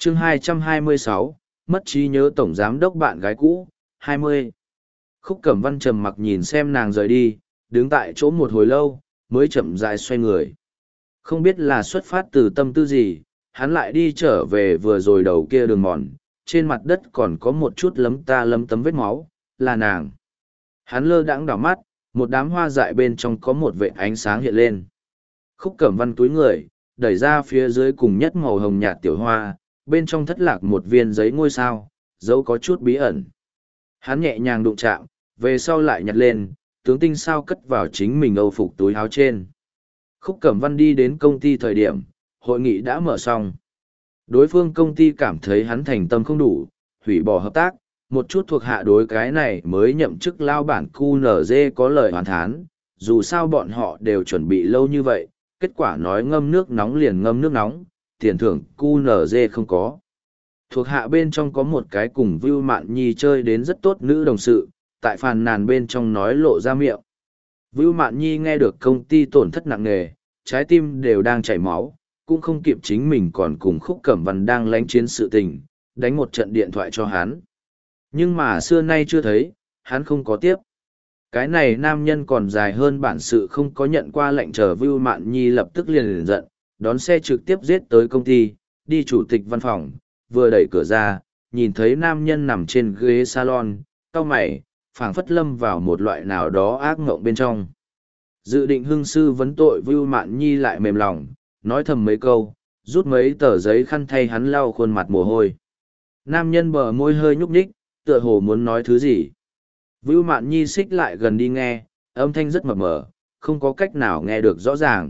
chương 226, mất trí nhớ tổng giám đốc bạn gái cũ, 20. Khúc Cẩm Văn trầm mặc nhìn xem nàng rời đi, đứng tại chỗ một hồi lâu, mới chậm rãi xoay người. Không biết là xuất phát từ tâm tư gì, hắn lại đi trở về vừa rồi đầu kia đường mòn, trên mặt đất còn có một chút lấm ta lấm tấm vết máu, là nàng. Hắn lơ đãng đảo mắt, một đám hoa dại bên trong có một vệt ánh sáng hiện lên. Khúc Cẩm Văn túi người, đẩy ra phía dưới cùng nhất màu hồng nhạt tiểu hoa, bên trong thất lạc một viên giấy ngôi sao, dấu có chút bí ẩn. Hắn nhẹ nhàng đụng chạm, về sau lại nhặt lên, tướng tinh sao cất vào chính mình âu phục túi áo trên. Khúc Cẩm Văn đi đến công ty thời điểm, hội nghị đã mở xong. Đối phương công ty cảm thấy hắn thành tâm không đủ, hủy bỏ hợp tác, một chút thuộc hạ đối cái này mới nhậm chức lao bản QNZ có lời hoàn thán, dù sao bọn họ đều chuẩn bị lâu như vậy, kết quả nói ngâm nước nóng liền ngâm nước nóng, tiền thưởng QNZ không có. Thuộc hạ bên trong có một cái cùng Vưu Mạn Nhi chơi đến rất tốt nữ đồng sự, tại phàn nàn bên trong nói lộ ra miệng. Vưu Mạn Nhi nghe được công ty tổn thất nặng nề, trái tim đều đang chảy máu, cũng không kịp chính mình còn cùng Khúc Cẩm Văn đang lánh chiến sự tình, đánh một trận điện thoại cho hắn. Nhưng mà xưa nay chưa thấy, hắn không có tiếp. Cái này nam nhân còn dài hơn bản sự không có nhận qua lệnh chờ Vưu Mạn Nhi lập tức liền giận, đón xe trực tiếp giết tới công ty, đi chủ tịch văn phòng, vừa đẩy cửa ra, nhìn thấy nam nhân nằm trên ghế salon, cau mày, phảng phất lâm vào một loại nào đó ác ngộng bên trong. Dự định hưng sư vấn tội Vưu Mạn Nhi lại mềm lòng, nói thầm mấy câu, rút mấy tờ giấy khăn thay hắn lau khuôn mặt mồ hôi. Nam nhân bờ môi hơi nhúc nhích, tựa hồ muốn nói thứ gì. Vưu Mạn Nhi xích lại gần đi nghe, âm thanh rất mập mờ, không có cách nào nghe được rõ ràng.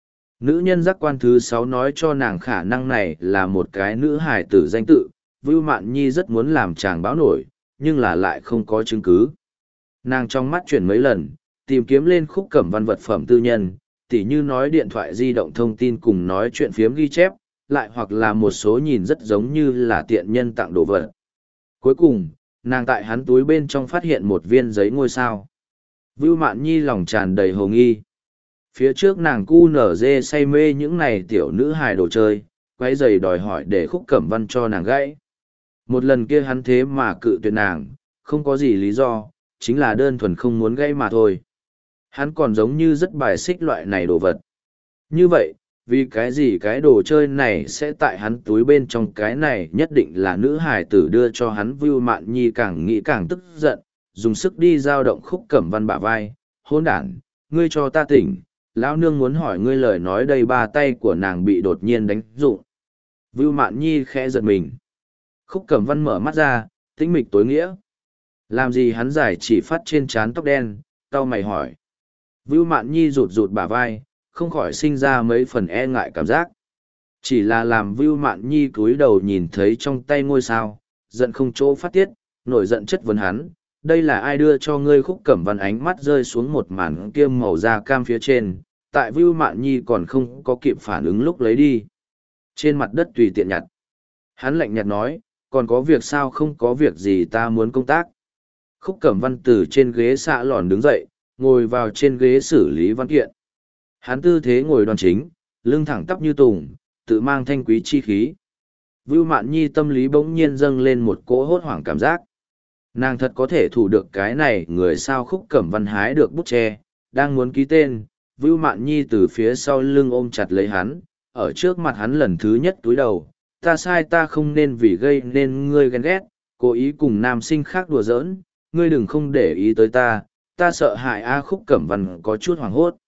Nữ nhân giác quan thứ 6 nói cho nàng khả năng này là một cái nữ hài tử danh tự, Vưu Mạn Nhi rất muốn làm chàng báo nổi, nhưng là lại không có chứng cứ. Nàng trong mắt chuyển mấy lần, tìm kiếm lên Khúc Cẩm Văn vật phẩm tư nhân, tỉ như nói điện thoại di động thông tin cùng nói chuyện phiếm ghi chép, lại hoặc là một số nhìn rất giống như là tiện nhân tặng đồ vật. Cuối cùng, nàng tại hắn túi bên trong phát hiện một viên giấy ngôi sao. Vưu Mạn Nhi lòng tràn đầy hồ nghi. Phía trước nàng QNZ say mê những này tiểu nữ hài đồ chơi, quấy giày đòi hỏi để Khúc Cẩm Văn cho nàng gãy. Một lần kia hắn thế mà cự tuyệt nàng, không có gì lý do, chính là đơn thuần không muốn gãy mà thôi. Hắn còn giống như rất bài xích loại này đồ vật. Như vậy, vì cái gì cái đồ chơi này sẽ tại hắn túi bên trong, cái này nhất định là nữ hài tử đưa cho hắn. Vưu Mạn Nhi càng nghĩ càng tức giận, dùng sức đi dao động Khúc Cẩm Văn bả vai. Hỗn đản, ngươi cho ta tỉnh, lão nương muốn hỏi ngươi lời nói đây. Ba tay của nàng bị đột nhiên đánh rụng. Vưu Mạn Nhi khẽ giật mình. Khúc Cẩm Văn mở mắt ra, tĩnh mịch tối nghĩa. Làm gì hắn giải chỉ phát trên trán tóc đen, cau mày hỏi. Vưu Mạn Nhi rụt rụt bả vai, không khỏi sinh ra mấy phần e ngại cảm giác. Chỉ là làm Vưu Mạn Nhi cúi đầu nhìn thấy trong tay ngôi sao, giận không chỗ phát tiết, nổi giận chất vấn hắn. Đây là ai đưa cho ngươi? Khúc Cẩm Văn ánh mắt rơi xuống một màn kiêm màu da cam phía trên, tại Vưu Mạn Nhi còn không có kịp phản ứng lúc lấy đi. Trên mặt đất tùy tiện nhặt. Hắn lạnh nhạt nói, còn có việc sao? Không có việc gì, ta muốn công tác. Khúc Cẩm Văn từ trên ghế xạ lòn đứng dậy, ngồi vào trên ghế xử lý văn kiện. Hắn tư thế ngồi đoan chính, lưng thẳng tắp như tùng, tự mang thanh quý chi khí. Vưu Mạn Nhi tâm lý bỗng nhiên dâng lên một cỗ hốt hoảng cảm giác. Nàng thật có thể thủ được cái này người sao? Khúc Cẩm Văn hái được bút che, đang muốn ký tên, Vưu Mạn Nhi từ phía sau lưng ôm chặt lấy hắn, ở trước mặt hắn lần thứ nhất túi đầu. Ta sai, ta không nên vì gây nên ngươi ghen ghét, cố ý cùng nam sinh khác đùa giỡn, ngươi đừng không để ý tới ta, ta sợ hại a. Khúc Cẩm Văn có chút hoảng hốt.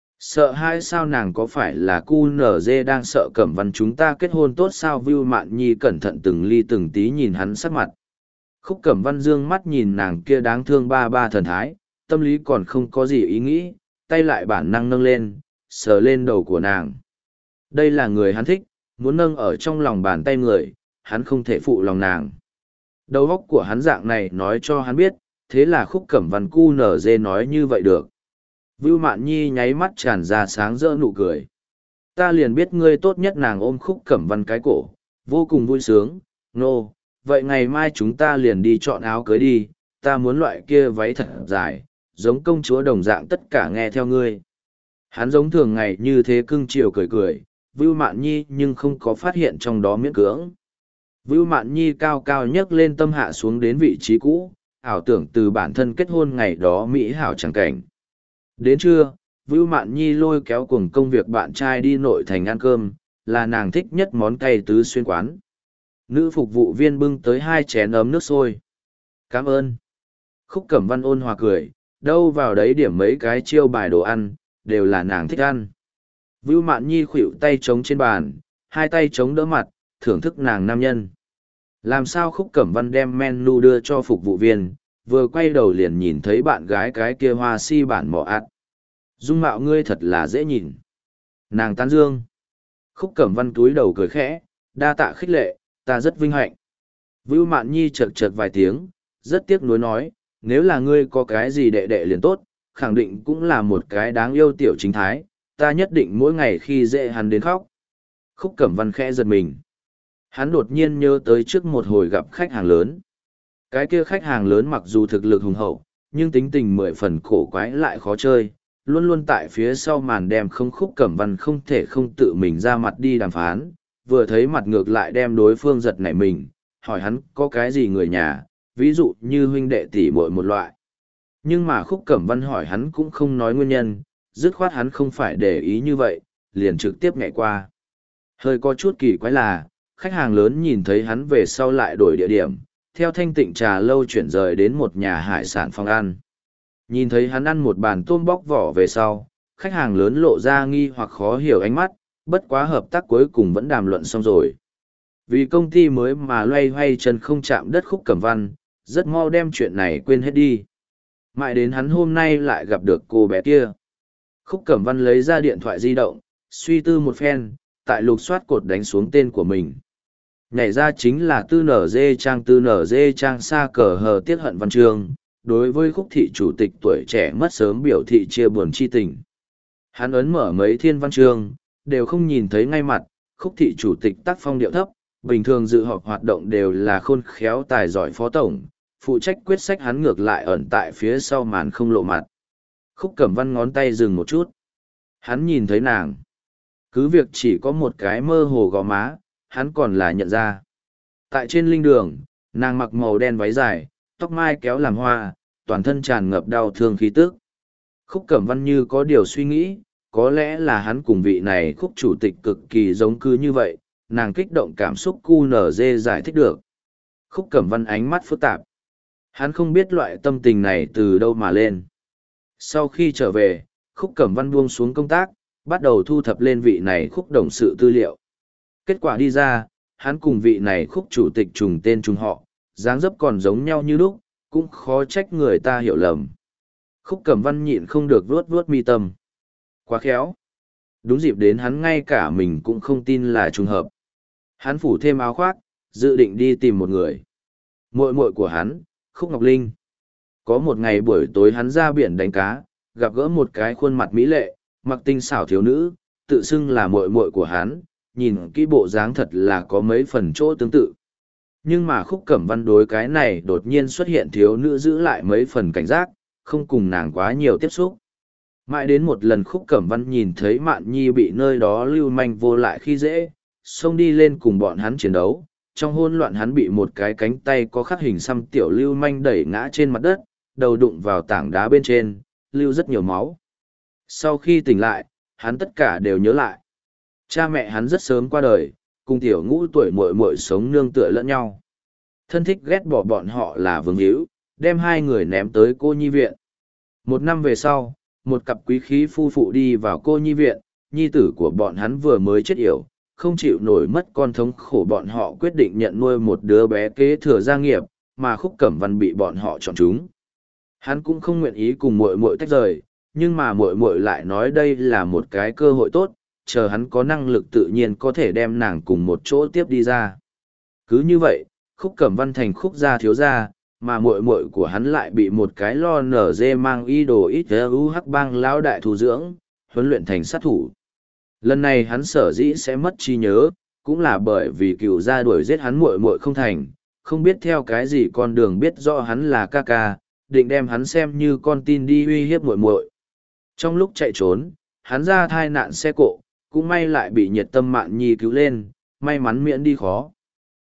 Sợ hãi sao? Nàng có phải là QNZ đang sợ Cẩm Văn chúng ta kết hôn tốt sao? Vưu Mạn Nhi cẩn thận từng ly từng tí nhìn hắn sắc mặt. Khúc Cẩm Văn dương mắt nhìn nàng kia đáng thương ba ba thần thái, tâm lý còn không có gì ý nghĩ, tay lại bản năng nâng lên, sờ lên đầu của nàng. Đây là người hắn thích, muốn nâng ở trong lòng bàn tay người, hắn không thể phụ lòng nàng. Đầu óc của hắn dạng này nói cho hắn biết, thế là Khúc Cẩm Văn QNZ nói như vậy được. Vưu Mạn Nhi nháy mắt tràn ra sáng rỡ nụ cười. Ta liền biết ngươi tốt nhất. Nàng ôm Khúc Cẩm Văn cái cổ, vô cùng vui sướng. Nô, vậy ngày mai chúng ta liền đi chọn áo cưới đi, ta muốn loại kia váy thật dài, giống công chúa đồng dạng, tất cả nghe theo ngươi. Hắn giống thường ngày như thế cưng chiều cười cười, Vưu Mạn Nhi nhưng không có phát hiện trong đó miễn cưỡng. Vưu Mạn Nhi cao cao nhấc lên tâm hạ xuống đến vị trí cũ, ảo tưởng từ bản thân kết hôn ngày đó mỹ hảo chẳng cảnh. Đến trưa, Vưu Mạn Nhi lôi kéo cùng công việc bạn trai đi nội thành ăn cơm, là nàng thích nhất món cay tứ xuyên quán. Nữ phục vụ viên bưng tới 2 chén ấm nước sôi. Cảm ơn. Khúc Cẩm Văn ôn hòa cười, đâu vào đấy điểm mấy cái chiêu bài đồ ăn, đều là nàng thích ăn. Vưu Mạn Nhi khuỵu tay trống trên bàn, 2 tay trống đỡ mặt, thưởng thức nàng nam nhân. Làm sao Khúc Cẩm Văn đem menu đưa cho phục vụ viên, vừa quay đầu liền nhìn thấy bạn gái cái kia hoa si bản mỏ ạt. Dung mạo ngươi thật là dễ nhìn. Nàng tán dương. Khúc Cẩm Văn túi đầu cười khẽ, đa tạ khích lệ, ta rất vinh hạnh. Vưu Mạn Nhi chật chật vài tiếng, rất tiếc nuối nói, nếu là ngươi có cái gì đệ đệ liền tốt, khẳng định cũng là một cái đáng yêu tiểu chính thái, ta nhất định mỗi ngày khi dễ hắn đến khóc. Khúc Cẩm Văn khẽ giật mình. Hắn đột nhiên nhớ tới trước một hồi gặp khách hàng lớn. Cái kia khách hàng lớn mặc dù thực lực hùng hậu, nhưng tính tình 10 phần cổ quái lại khó chơi, luôn luôn tại phía sau màn đem không. Khúc Cẩm Văn không thể không tự mình ra mặt đi đàm phán, vừa thấy mặt ngược lại đem đối phương giật nảy mình, hỏi hắn có cái gì người nhà, ví dụ như huynh đệ tỷ muội một loại. Nhưng mà Khúc Cẩm Văn hỏi hắn cũng không nói nguyên nhân, dứt khoát hắn không phải để ý như vậy, liền trực tiếp nhảy qua. Hơi có chút kỳ quái là, khách hàng lớn nhìn thấy hắn về sau lại đổi địa điểm, theo Thanh Tịnh trà lâu chuyển rời đến một nhà hải sản phòng ăn. Nhìn thấy hắn ăn một bàn tôm bóc vỏ về sau, khách hàng lớn lộ ra nghi hoặc khó hiểu ánh mắt, bất quá hợp tác cuối cùng vẫn đàm luận xong rồi. Vì công ty mới mà loay hoay chân không chạm đất Khúc Cẩm Văn, rất mau đem chuyện này quên hết đi. Mãi đến hắn hôm nay lại gặp được cô bé kia. Khúc Cẩm Văn lấy ra điện thoại di động, suy tư một phen, tại lục soát cột đánh xuống tên của mình. Nhảy ra chính là tư nở dê trang xa cờ hờ tiết hận văn chương, đối với Khúc thị chủ tịch tuổi trẻ mất sớm biểu thị chia buồn chi tình. Hắn ấn mở mấy thiên văn chương, đều không nhìn thấy ngay mặt, Khúc thị chủ tịch tác phong điệu thấp, bình thường dự họp hoạt động đều là khôn khéo tài giỏi phó tổng, phụ trách quyết sách hắn ngược lại ẩn tại phía sau màn không lộ mặt. Khúc Cẩm Văn ngón tay dừng một chút. Hắn nhìn thấy nàng. Cứ việc chỉ có một cái mơ hồ gò má, hắn còn là nhận ra. Tại trên linh đường, nàng mặc màu đen váy dài, tóc mai kéo làm hoa, toàn thân tràn ngập đau thương khí tức. Khúc Cẩm Văn như có điều suy nghĩ, có lẽ là hắn cùng vị này Khúc chủ tịch cực kỳ giống cứ như vậy, nàng kích động cảm xúc QNZ giải thích được. Khúc Cẩm Văn ánh mắt phức tạp. Hắn không biết loại tâm tình này từ đâu mà lên. Sau khi trở về, Khúc Cẩm Văn buông xuống công tác, bắt đầu thu thập lên vị này Khúc đồng sự tư liệu. Kết quả đi ra, hắn cùng vị này Khúc chủ tịch trùng tên trùng họ, dáng dấp còn giống nhau như lúc, cũng khó trách người ta hiểu lầm. Khúc Cẩm Văn nhịn không được vuốt vuốt mi tâm. Quá khéo. Đúng dịp đến hắn ngay cả mình cũng không tin là trùng hợp. Hắn phủ thêm áo khoác, dự định đi tìm một người. Muội muội của hắn, Khúc Ngọc Linh. Có một ngày buổi tối hắn ra biển đánh cá, gặp gỡ một cái khuôn mặt mỹ lệ, mặc tinh xảo thiếu nữ, tự xưng là muội muội của hắn, nhìn kỹ bộ dáng thật là có mấy phần chỗ tương tự. Nhưng mà Khúc Cẩm Văn đối cái này đột nhiên xuất hiện thiếu nữ giữ lại mấy phần cảnh giác, không cùng nàng quá nhiều tiếp xúc. Mãi đến một lần Khúc Cẩm Văn nhìn thấy Mạn Nhi bị nơi đó lưu manh vô lại khi dễ, xông đi lên cùng bọn hắn chiến đấu. Trong hỗn loạn hắn bị một cái cánh tay có khắc hình xăm tiểu lưu manh đẩy ngã trên mặt đất, đầu đụng vào tảng đá bên trên, lưu rất nhiều máu. Sau khi tỉnh lại, hắn tất cả đều nhớ lại. Cha mẹ hắn rất sớm qua đời, cùng tiểu ngũ tuổi muội muội sống nương tựa lẫn nhau. Thân thích ghét bỏ bọn họ là vương hữu, đem 2 người ném tới cô nhi viện. 1 năm về sau, một cặp quý khí phu phụ đi vào cô nhi viện, nhi tử của bọn hắn vừa mới chết yểu, không chịu nổi mất con thống khổ, bọn họ quyết định nhận nuôi một đứa bé kế thừa gia nghiệp, mà Khúc Cẩm Văn bị bọn họ chọn chúng. Hắn cũng không nguyện ý cùng muội muội tách rời, nhưng mà muội muội lại nói đây là một cái cơ hội tốt, chờ hắn có năng lực tự nhiên có thể đem nàng cùng một chỗ tiếp đi ra. Cứ như vậy, Khúc Cẩm Văn thành Khúc gia thiếu gia, mà muội muội của hắn lại bị một cái lo nở dê mang y đồ ít hắc bang lão đại thủ dưỡng, huấn luyện thành sát thủ. Lần này hắn sở dĩ sẽ mất trí nhớ, cũng là bởi vì cựu gia đuổi giết hắn muội muội không thành, không biết theo cái gì con đường biết rõ hắn là ca ca, định đem hắn xem như con tin đi uy hiếp muội muội. Trong lúc chạy trốn, hắn ra thai nạn xe cộ, cũng may lại bị nhiệt tâm Mạn Nhi cứu lên, may mắn miễn đi khó.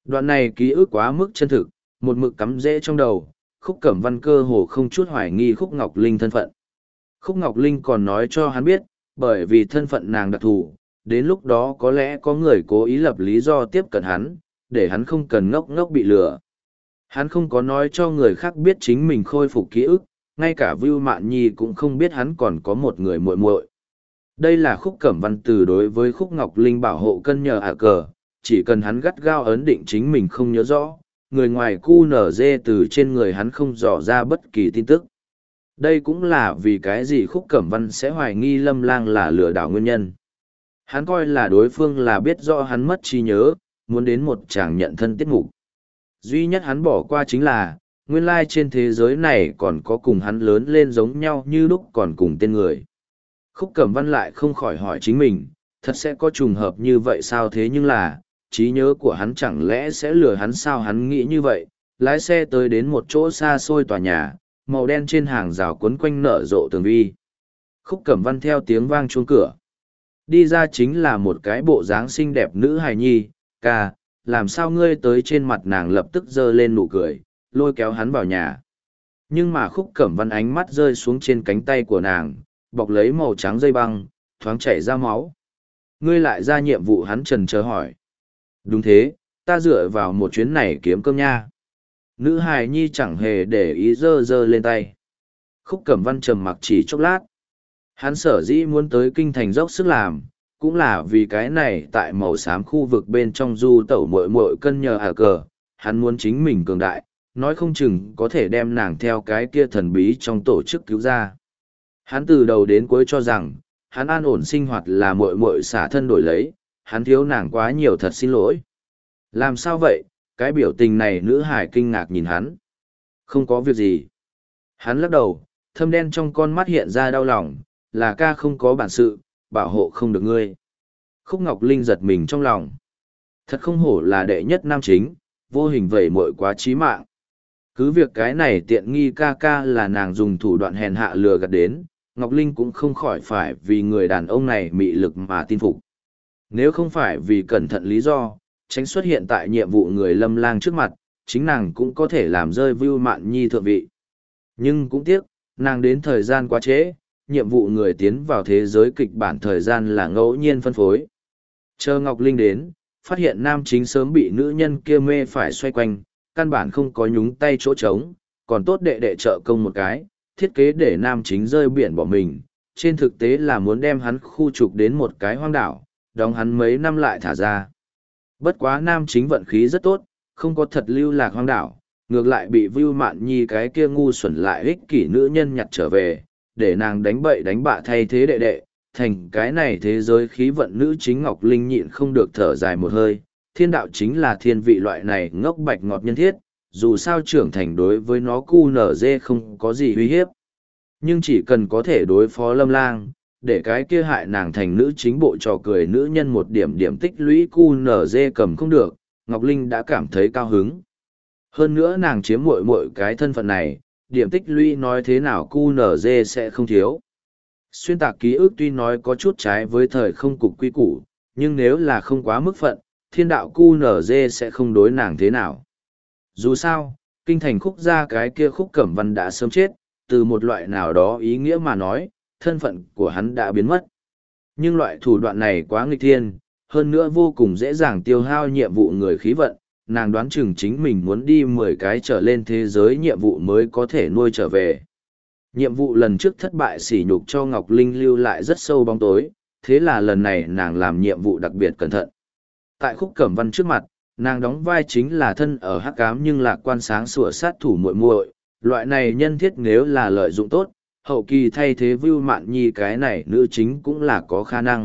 Đoạn này ký ức quá mức chân thực, một mực cắm rễ trong đầu, Khúc Cẩm Văn cơ hồ không chút hoài nghi Khúc Ngọc Linh thân phận. Khúc Ngọc Linh còn nói cho hắn biết, bởi vì thân phận nàng đặc thù, đến lúc đó có lẽ có người cố ý lập lý do tiếp cận hắn, để hắn không cần ngốc ngốc bị lừa. Hắn không có nói cho người khác biết chính mình khôi phục ký ức, ngay cả Vưu Mạn Nhi cũng không biết hắn còn có một người muội muội. Đây là Khúc Cẩm Văn từ đối với Khúc Ngọc Linh bảo hộ cân nhờ cờ, chỉ cần hắn gắt gao ấn định chính mình không nhớ rõ, người ngoài cu nở dê từ trên người hắn không dò ra bất kỳ tin tức. Đây cũng là vì cái gì Khúc Cẩm Văn sẽ hoài nghi Lâm Lang là lừa đảo nguyên nhân. Hắn coi là đối phương là biết rõ hắn mất trí nhớ, muốn đến một chàng nhận thân tiết mục. Duy nhất hắn bỏ qua chính là, nguyên lai trên thế giới này còn có cùng hắn lớn lên giống nhau như lúc còn cùng tên người. Khúc Cẩm Văn lại không khỏi hỏi chính mình, thật sẽ có trùng hợp như vậy sao, thế nhưng là, trí nhớ của hắn chẳng lẽ sẽ lừa hắn sao, hắn nghĩ như vậy, lái xe tới đến một chỗ xa xôi tòa nhà, màu đen trên hàng rào quấn quanh nở rộ tường vi. Khúc Cẩm Văn theo tiếng vang chuông cửa. Đi ra chính là một cái bộ dáng xinh đẹp nữ hài nhi, ca, làm sao ngươi tới, trên mặt nàng lập tức giơ lên nụ cười, lôi kéo hắn vào nhà. Nhưng mà Khúc Cẩm Văn ánh mắt rơi xuống trên cánh tay của nàng, bọc lấy màu trắng dây băng, thoáng chảy ra máu. Ngươi lại ra nhiệm vụ, hắn trần chờ hỏi. Đúng thế, ta dựa vào một chuyến này kiếm cơm nha. Nữ hài nhi chẳng hề để ý giơ giơ lên tay. Khúc Cẩm Văn trầm mặc chỉ chốc lát. Hắn sở dĩ muốn tới kinh thành dốc sức làm, cũng là vì cái này tại màu xám khu vực bên trong du tẩu muội muội cân nhờ cờ, hắn muốn chính mình cường đại, nói không chừng có thể đem nàng theo cái kia thần bí trong tổ chức cứu ra. Hắn từ đầu đến cuối cho rằng, hắn an ổn sinh hoạt là muội muội xả thân đổi lấy, hắn thiếu nàng quá nhiều, thật xin lỗi. Làm sao vậy? Cái biểu tình này nữ hải kinh ngạc nhìn hắn. Không có việc gì. Hắn lắc đầu, thâm đen trong con mắt hiện ra đau lòng, là ca không có bản sự, bảo hộ không được ngươi. Khúc Ngọc Linh giật mình trong lòng. Thật không hổ là đệ nhất nam chính, vô hình vẩy muội quá chí mạng. Cứ việc cái này tiện nghi ca ca là nàng dùng thủ đoạn hèn hạ lừa gạt đến, Ngọc Linh cũng không khỏi phải vì người đàn ông này mị lực mà tin phục. Nếu không phải vì cẩn thận lý do, tránh xuất hiện tại nhiệm vụ người Lâm Lang trước mặt, chính nàng cũng có thể làm rơi Vưu Mạn Nhi thượng vị. Nhưng cũng tiếc, nàng đến thời gian quá trễ, nhiệm vụ người tiến vào thế giới kịch bản thời gian là ngẫu nhiên phân phối. Chờ Ngọc Linh đến, phát hiện nam chính sớm bị nữ nhân kia mê phải xoay quanh, căn bản không có nhúng tay chỗ trống, còn tốt đệ đệ trợ công một cái, thiết kế để nam chính rơi biển bỏ mình, trên thực tế là muốn đem hắn khu trục đến một cái hoang đảo, đóng hắn mấy năm lại thả ra. Bất quá nam chính vận khí rất tốt, không có thật lưu lạc hoang đảo, ngược lại bị Vưu Mạn Nhi cái kia ngu xuẩn lại ích kỷ nữ nhân nhặt trở về, để nàng đánh bậy đánh bạ thay thế đệ đệ, thành cái này thế giới khí vận nữ chính. Ngọc Linh nhịn không được thở dài một hơi, thiên đạo chính là thiên vị loại này ngốc bạch ngọt nhân thiết, dù sao trưởng thành đối với nó cu nở dê không có gì uy hiếp. Nhưng chỉ cần có thể đối phó Lâm Lang, để cái kia hại nàng thành nữ chính bộ trò cười nữ nhân một điểm điểm tích lũy cu nở dê cầm không được, Ngọc Linh đã cảm thấy cao hứng. Hơn nữa nàng chiếm muội muội cái thân phận này, điểm tích lũy nói thế nào cu nở dê sẽ không thiếu. Xuyên tạc ký ức tuy nói có chút trái với thời không cục quy củ, nhưng nếu là không quá mức phận, thiên đạo cu nở dê sẽ không đối nàng thế nào. Dù sao, kinh thành Khúc gia cái kia Khúc Cẩm Văn đã sớm chết, từ một loại nào đó ý nghĩa mà nói, thân phận của hắn đã biến mất. Nhưng loại thủ đoạn này quá nghịch thiên, hơn nữa vô cùng dễ dàng tiêu hao nhiệm vụ người khí vận, nàng đoán chừng chính mình muốn đi 10 cái trở lên thế giới nhiệm vụ mới có thể nuôi trở về. Nhiệm vụ lần trước thất bại sỉ nhục cho Ngọc Linh lưu lại rất sâu bóng tối, thế là lần này nàng làm nhiệm vụ đặc biệt cẩn thận. Tại Khúc Cẩm Văn trước mặt, nàng đóng vai chính là thân ở hắc ám nhưng lạc quan sáng sủa sát thủ muội muội, loại này nhân thiết nếu là lợi dụng tốt, hậu kỳ thay thế Vưu Mạn Nhi cái này nữ chính cũng là có khả năng.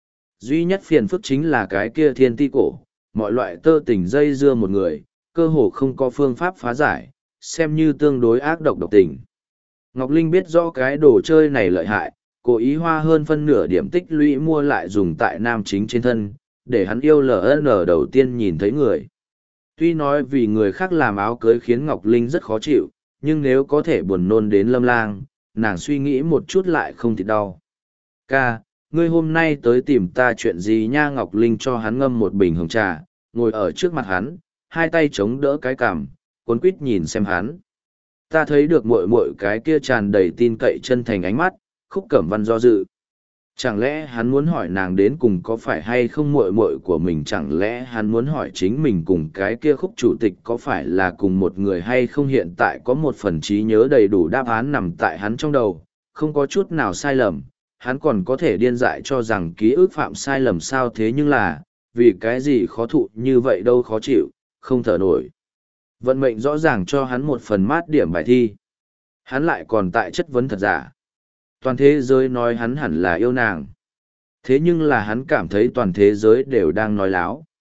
Duy nhất phiền phức chính là cái kia thiên ti cổ, mọi loại tơ tình dây dưa một người, cơ hồ không có phương pháp phá giải, xem như tương đối ác độc độc tình. Ngọc Linh biết rõ cái đồ chơi này lợi hại, cố ý hoa hơn phân nửa điểm tích lũy mua lại dùng tại nam chính trên thân, để hắn yêu LN đầu tiên nhìn thấy người. Tuy nói vì người khác làm áo cưới khiến Ngọc Linh rất khó chịu, nhưng nếu có thể buồn nôn đến Lâm Lang, nàng suy nghĩ một chút lại không thì đau. Ca, ngươi hôm nay tới tìm ta chuyện gì nha? Ngọc Linh cho hắn ngâm một bình hồng trà, ngồi ở trước mặt hắn, hai tay chống đỡ cái cằm, cuốn quýt nhìn xem hắn. Ta thấy được muội muội cái kia tràn đầy tin cậy chân thành ánh mắt, Khúc Cẩm Văn do dự. Chẳng lẽ hắn muốn hỏi nàng đến cùng có phải hay không muội muội của mình, chẳng lẽ hắn muốn hỏi chính mình cùng cái kia Khúc chủ tịch có phải là cùng một người hay không, hiện tại có một phần trí nhớ đầy đủ đáp án nằm tại hắn trong đầu, không có chút nào sai lầm, hắn còn có thể điên dại cho rằng ký ức phạm sai lầm sao, thế nhưng là, vì cái gì khó thụ như vậy đâu, khó chịu, không thở nổi. Vận mệnh rõ ràng cho hắn một phần mát điểm bài thi. Hắn lại còn tại chất vấn thật giả. Toàn thế giới nói hắn hẳn là yêu nàng. Thế nhưng là hắn cảm thấy toàn thế giới đều đang nói láo.